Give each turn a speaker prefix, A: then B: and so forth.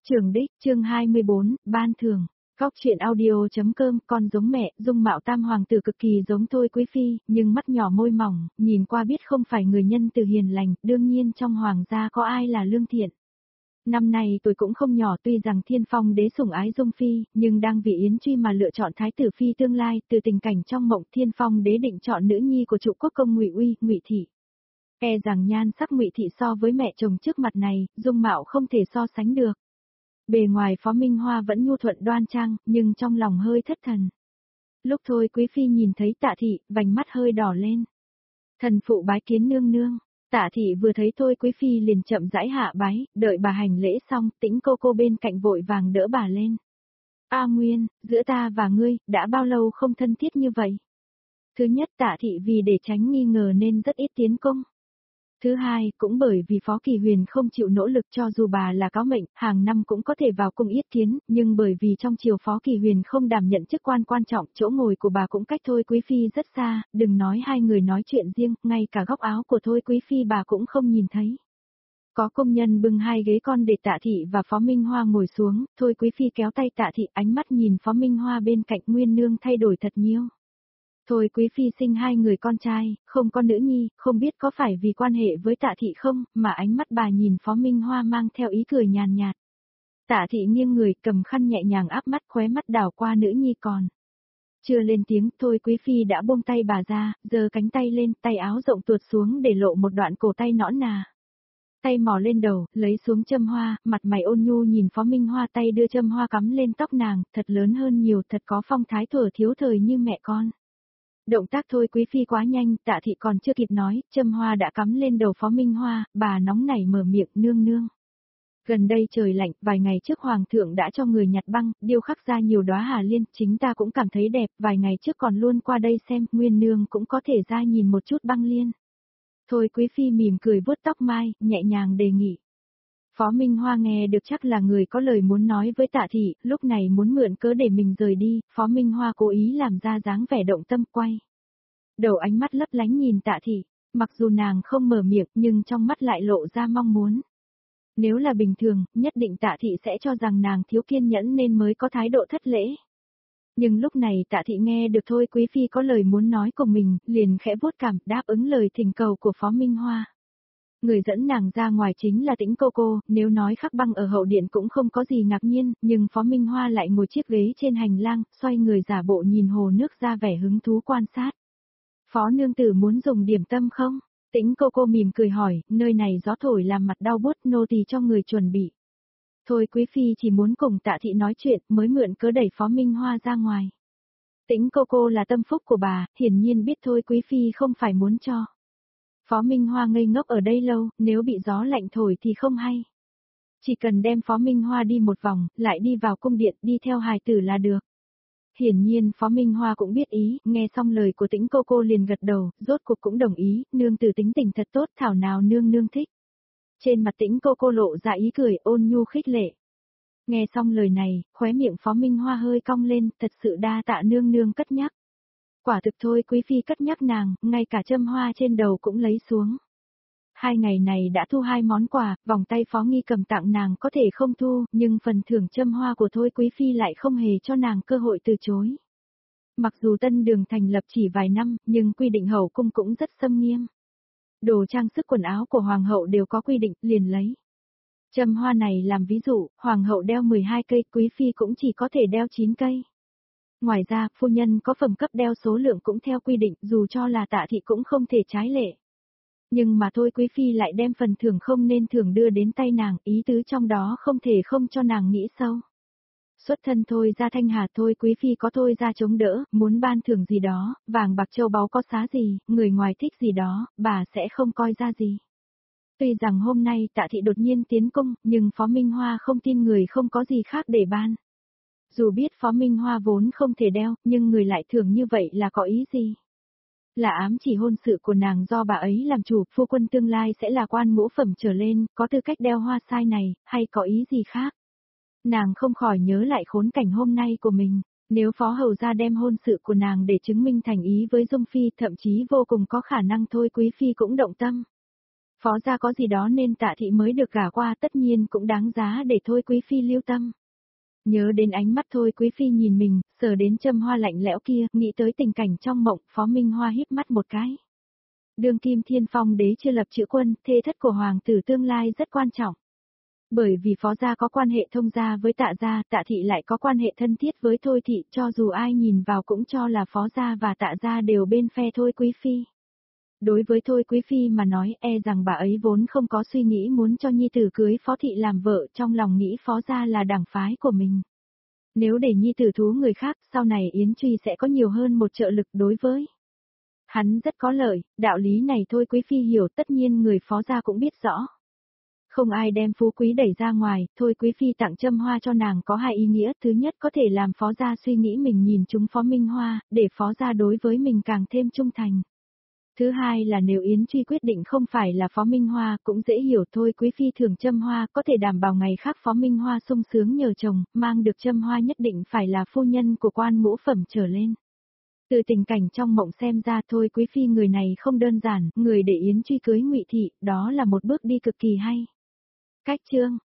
A: Trường đích, chương 24, ban thưởng. Góc truyện audio.com. Con giống mẹ, dung mạo tam hoàng tử cực kỳ giống Thôi Quý Phi, nhưng mắt nhỏ môi mỏng, nhìn qua biết không phải người nhân từ hiền lành, đương nhiên trong hoàng gia có ai là lương thiện. Năm nay tuổi cũng không nhỏ, tuy rằng Thiên Phong đế sủng ái Dung Phi, nhưng đang vì Yến Truy mà lựa chọn thái tử phi tương lai. Từ tình cảnh trong mộng, Thiên Phong đế định chọn nữ nhi của trụ quốc công Ngụy Uy, Ngụy Thị. E rằng nhan sắc Ngụy Thị so với mẹ chồng trước mặt này, dung mạo không thể so sánh được. Bề ngoài Phó Minh Hoa vẫn nhu thuận đoan trang, nhưng trong lòng hơi thất thần. Lúc Thôi Quý Phi nhìn thấy Tạ Thị, vành mắt hơi đỏ lên. Thần phụ bái kiến nương nương. Tạ Thị vừa thấy Thôi Quý Phi liền chậm rãi hạ bái, đợi bà hành lễ xong, Tĩnh cô bên cạnh vội vàng đỡ bà lên. A Nguyên, giữa ta và ngươi, đã bao lâu không thân thiết như vậy? Thứ nhất, Tạ Thị vì để tránh nghi ngờ nên rất ít tiến cung. Thứ hai, cũng bởi vì Phó Kỳ Huyền không chịu nỗ lực, cho dù bà là cáo mệnh, hàng năm cũng có thể vào cung yết kiến, nhưng bởi vì trong triều Phó Kỳ Huyền không đảm nhận chức quan quan trọng, chỗ ngồi của bà cũng cách Thôi Quý Phi rất xa, đừng nói hai người nói chuyện riêng, ngay cả góc áo của Thôi Quý Phi bà cũng không nhìn thấy. Có công nhân bưng hai ghế con để Tạ Thị và Phó Minh Hoa ngồi xuống, Thôi Quý Phi kéo tay Tạ Thị, ánh mắt nhìn Phó Minh Hoa bên cạnh. Nguyên nương thay đổi thật nhiều. Thôi Quý Phi sinh hai người con trai, không có nữ nhi, không biết có phải vì quan hệ với Tạ Thị không, mà ánh mắt bà nhìn Phó Minh Hoa mang theo ý cười nhàn nhạt. Tạ Thị nghiêng người, cầm khăn nhẹ nhàng áp mắt, khóe mắt đảo qua nữ nhi còn. Chưa lên tiếng, Thôi Quý Phi đã buông tay bà ra, giơ cánh tay lên, tay áo rộng tuột xuống để lộ một đoạn cổ tay nõn nà. Tay mò lên đầu, lấy xuống châm hoa, mặt mày ôn nhu nhìn Phó Minh Hoa, tay đưa châm hoa cắm lên tóc nàng, thật lớn hơn nhiều, thật có phong thái thuở thiếu thời như mẹ con. Động tác Thôi Quý Phi quá nhanh, Tạ Thị còn chưa kịp nói, châm hoa đã cắm lên đầu Phó Minh Hoa, bà nóng nảy mở miệng. Nương nương. Gần đây trời lạnh, vài ngày trước Hoàng thượng đã cho người nhặt băng, điêu khắc ra nhiều đóa hà liên, chính ta cũng cảm thấy đẹp, vài ngày trước còn luôn qua đây xem, Nguyên nương cũng có thể ra nhìn một chút băng liên. Thôi Quý Phi mỉm cười vuốt tóc mai, nhẹ nhàng đề nghị. Phó Minh Hoa nghe được chắc là người có lời muốn nói với Tạ Thị, lúc này muốn mượn cớ để mình rời đi, Phó Minh Hoa cố ý làm ra dáng vẻ động tâm, quay đầu ánh mắt lấp lánh nhìn Tạ Thị, mặc dù nàng không mở miệng nhưng trong mắt lại lộ ra mong muốn. Nếu là bình thường, nhất định Tạ Thị sẽ cho rằng nàng thiếu kiên nhẫn nên mới có thái độ thất lễ. Nhưng lúc này Tạ Thị nghe được Thôi Quý Phi có lời muốn nói của mình, liền khẽ vuốt cằm, đáp ứng lời thỉnh cầu của Phó Minh Hoa. Người dẫn nàng ra ngoài chính là Tĩnh cô, nếu nói khắc băng ở hậu điện cũng không có gì ngạc nhiên, nhưng Phó Minh Hoa lại ngồi chiếc ghế trên hành lang, xoay người giả bộ nhìn hồ nước ra vẻ hứng thú quan sát. Phó nương tử muốn dùng điểm tâm không? Tĩnh cô mỉm cười hỏi, nơi này gió thổi làm mặt đau buốt, nô tỳ cho người chuẩn bị. Thôi Quý Phi chỉ muốn cùng Tạ Thị nói chuyện mới mượn cớ đẩy Phó Minh Hoa ra ngoài. Tĩnh cô là tâm phúc của bà, hiển nhiên biết Thôi Quý Phi không phải muốn cho. Phó Minh Hoa ngây ngốc ở đây lâu, nếu bị gió lạnh thổi thì không hay. Chỉ cần đem Phó Minh Hoa đi một vòng, lại đi vào cung điện, đi theo hài tử là được. Hiển nhiên Phó Minh Hoa cũng biết ý, nghe xong lời của Tĩnh cô liền gật đầu, rốt cuộc cũng đồng ý, nương tử tính tình thật tốt, thảo nào nương nương thích. Trên mặt Tĩnh cô lộ ra ý cười ôn nhu khích lệ. Nghe xong lời này, khóe miệng Phó Minh Hoa hơi cong lên, thật sự đa tạ nương nương cất nhắc. Quả thực Thôi Quý Phi cất nhắc nàng, ngay cả châm hoa trên đầu cũng lấy xuống. 2 ngày này đã thu 2 món quà, vòng tay Phó Nghi cầm tặng nàng có thể không thu, nhưng phần thưởng châm hoa của Thôi Quý Phi lại không hề cho nàng cơ hội từ chối. Mặc dù Tân Đường thành lập chỉ vài năm, nhưng quy định hậu cung cũng rất xâm nghiêm. Đồ trang sức quần áo của Hoàng hậu đều có quy định, liền lấy. Châm hoa này làm ví dụ, Hoàng hậu đeo 12 cây, Quý Phi cũng chỉ có thể đeo 9 cây. Ngoài ra, phu nhân có phẩm cấp đeo số lượng cũng theo quy định, dù cho là Tạ Thị cũng không thể trái lệ. Nhưng mà Thôi Quý Phi lại đem phần thưởng không nên thưởng đưa đến tay nàng, ý tứ trong đó không thể không cho nàng nghĩ sâu. Xuất thân Thôi ra Thanh Hà, Thôi Quý Phi có Thôi ra chống đỡ, muốn ban thưởng gì đó, vàng bạc châu báu có giá gì, người ngoài thích gì đó, bà sẽ không coi ra gì. Tuy rằng hôm nay Tạ Thị đột nhiên tiến cung, nhưng Phó Minh Hoa không tin người không có gì khác để ban. Dù biết Phó Minh Hoa vốn không thể đeo, nhưng người lại thưởng như vậy là có ý gì? Là ám chỉ hôn sự của nàng do bà ấy làm chủ, phu quân tương lai sẽ là quan ngũ phẩm trở lên, có tư cách đeo hoa sai này, hay có ý gì khác? Nàng không khỏi nhớ lại khốn cảnh hôm nay của mình, nếu Phó Hầu gia đem hôn sự của nàng để chứng minh thành ý với Dung Phi, thậm chí vô cùng có khả năng Thôi Quý Phi cũng động tâm. Phó gia có gì đó nên Tạ thị mới được gả qua, tất nhiên cũng đáng giá để Thôi Quý Phi lưu tâm. Nhớ đến ánh mắt Thôi Quý Phi nhìn mình, sờ đến châm hoa lạnh lẽo kia, nghĩ tới tình cảnh trong mộng, Phó Minh Hoa híp mắt một cái. Đương kim Thiên Phong đế chưa lập chữ quân, thê thất của hoàng tử tương lai rất quan trọng. Bởi vì Phó gia có quan hệ thông gia với Tạ gia, Tạ thị lại có quan hệ thân thiết với Thôi thị, cho dù ai nhìn vào cũng cho là Phó gia và Tạ gia đều bên phe Thôi Quý Phi. Đối với Thôi Quý Phi mà nói, rằng bà ấy vốn không có suy nghĩ muốn cho nhi tử cưới Phó thị làm vợ, trong lòng nghĩ Phó gia là đảng phái của mình. Nếu để nhi tử thú người khác, sau này Yến Truy sẽ có nhiều hơn một trợ lực đối với hắn rất có lợi, đạo lý này Thôi Quý Phi hiểu, tất nhiên người Phó gia cũng biết rõ. Không ai đem phú quý đẩy ra ngoài, Thôi Quý Phi tặng châm hoa cho nàng có hai ý nghĩa, thứ nhất có thể làm Phó gia suy nghĩ mình nhìn chúng Phó Minh Hoa, để Phó gia đối với mình càng thêm trung thành. Thứ hai là nếu Yến Truy quyết định không phải là Phó Minh Hoa, cũng dễ hiểu Thôi Quý Phi thưởng châm hoa có thể đảm bảo ngày khác Phó Minh Hoa sung sướng nhờ chồng, mang được châm hoa nhất định phải là phu nhân của quan ngũ phẩm trở lên. Từ tình cảnh trong mộng xem ra Thôi Quý Phi người này không đơn giản, người để Yến Truy cưới Ngụy Thị, đó là một bước đi cực kỳ hay. Cách chương